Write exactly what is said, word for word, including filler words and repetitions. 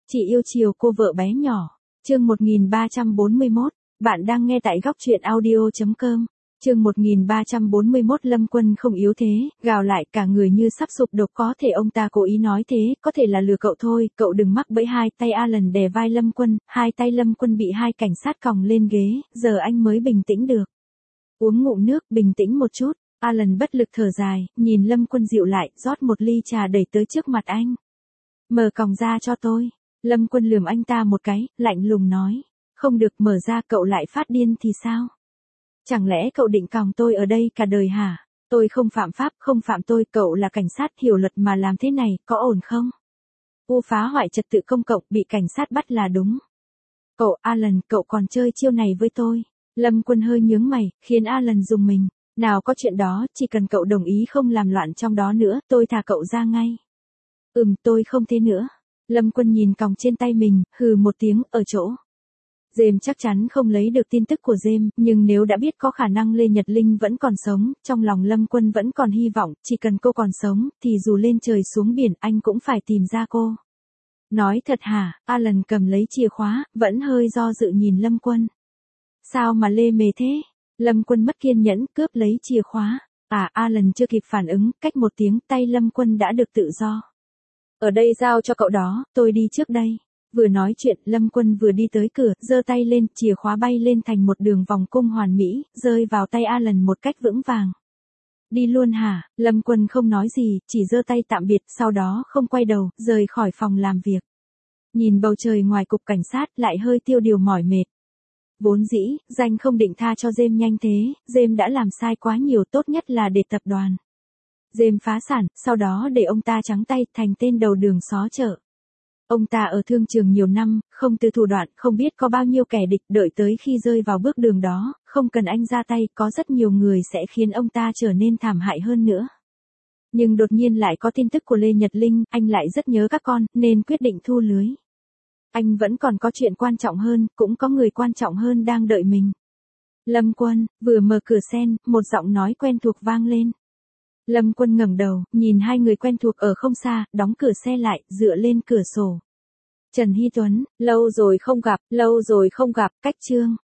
Chị yêu chiều cô vợ bé nhỏ. Chương một nghìn ba trăm bốn mươi mốt. Bạn đang nghe tại góc truyện audio chấm com. Chương một nghìn ba trăm bốn mươi mốt. Lâm Quân không yếu thế, gào lại cả người như sắp sụp đổ. Có thể ông ta cố ý nói thế, có thể là lừa cậu thôi, cậu đừng mắc bẫy. Hai tay Alan đè vai Lâm Quân, hai tay Lâm Quân bị hai cảnh sát còng lên ghế, giờ anh mới bình tĩnh được. Uống ngụm nước, bình tĩnh một chút. Alan bất lực thở dài, nhìn Lâm Quân dịu lại, rót một ly trà đẩy tới trước mặt anh. Mở còng ra cho tôi. Lâm Quân lườm anh ta một cái, lạnh lùng nói. Không được, mở ra cậu lại phát điên thì sao? Chẳng lẽ cậu định còng tôi ở đây cả đời hả? Tôi không phạm pháp, không phạm tôi, cậu là cảnh sát hiểu luật mà làm thế này, có ổn không? U phá hoại trật tự công cộng, bị cảnh sát bắt là đúng. Cậu, Alan, cậu còn chơi chiêu này với tôi. Lâm Quân hơi nhướng mày, khiến Alan rùng mình. Nào có chuyện đó, chỉ cần cậu đồng ý không làm loạn trong đó nữa, tôi thả cậu ra ngay. Ừm, tôi không thế nữa. Lâm Quân nhìn còng trên tay mình, hừ một tiếng, ở chỗ. James chắc chắn không lấy được tin tức của James, nhưng nếu đã biết có khả năng Lê Nhật Linh vẫn còn sống, trong lòng Lâm Quân vẫn còn hy vọng, chỉ cần cô còn sống, thì dù lên trời xuống biển anh cũng phải tìm ra cô. Nói thật hả? Alan cầm lấy chìa khóa, vẫn hơi do dự nhìn Lâm Quân. Sao mà lê mề thế? Lâm Quân mất kiên nhẫn, cướp lấy chìa khóa. À, Alan chưa kịp phản ứng, cách một tiếng tay Lâm Quân đã được tự do. Ở đây giao cho cậu đó, tôi đi trước đây. Vừa nói chuyện, Lâm Quân vừa đi tới cửa, giơ tay lên, chìa khóa bay lên thành một đường vòng cung hoàn mỹ, rơi vào tay Alan một cách vững vàng. Đi luôn hả? Lâm Quân không nói gì, chỉ giơ tay tạm biệt, sau đó không quay đầu, rời khỏi phòng làm việc. Nhìn bầu trời ngoài cục cảnh sát, lại hơi tiêu điều mỏi mệt. Vốn dĩ, Danh không định tha cho James nhanh thế, James đã làm sai quá nhiều, tốt nhất là để tập đoàn James phá sản, sau đó để ông ta trắng tay, thành tên đầu đường xó chợ. Ông ta ở thương trường nhiều năm, không từ thủ đoạn, không biết có bao nhiêu kẻ địch, đợi tới khi rơi vào bước đường đó, không cần anh ra tay, có rất nhiều người sẽ khiến ông ta trở nên thảm hại hơn nữa. Nhưng đột nhiên lại có tin tức của Lê Nhật Linh, anh lại rất nhớ các con, nên quyết định thu lưới. Anh vẫn còn có chuyện quan trọng hơn, cũng có người quan trọng hơn đang đợi mình. Lâm Quân, vừa mở cửa sen, một giọng nói quen thuộc vang lên. Lâm Quân ngẩng đầu, nhìn hai người quen thuộc ở không xa, đóng cửa xe lại, dựa lên cửa sổ. Trần Hy Tuấn, lâu rồi không gặp, lâu rồi không gặp, cách chương.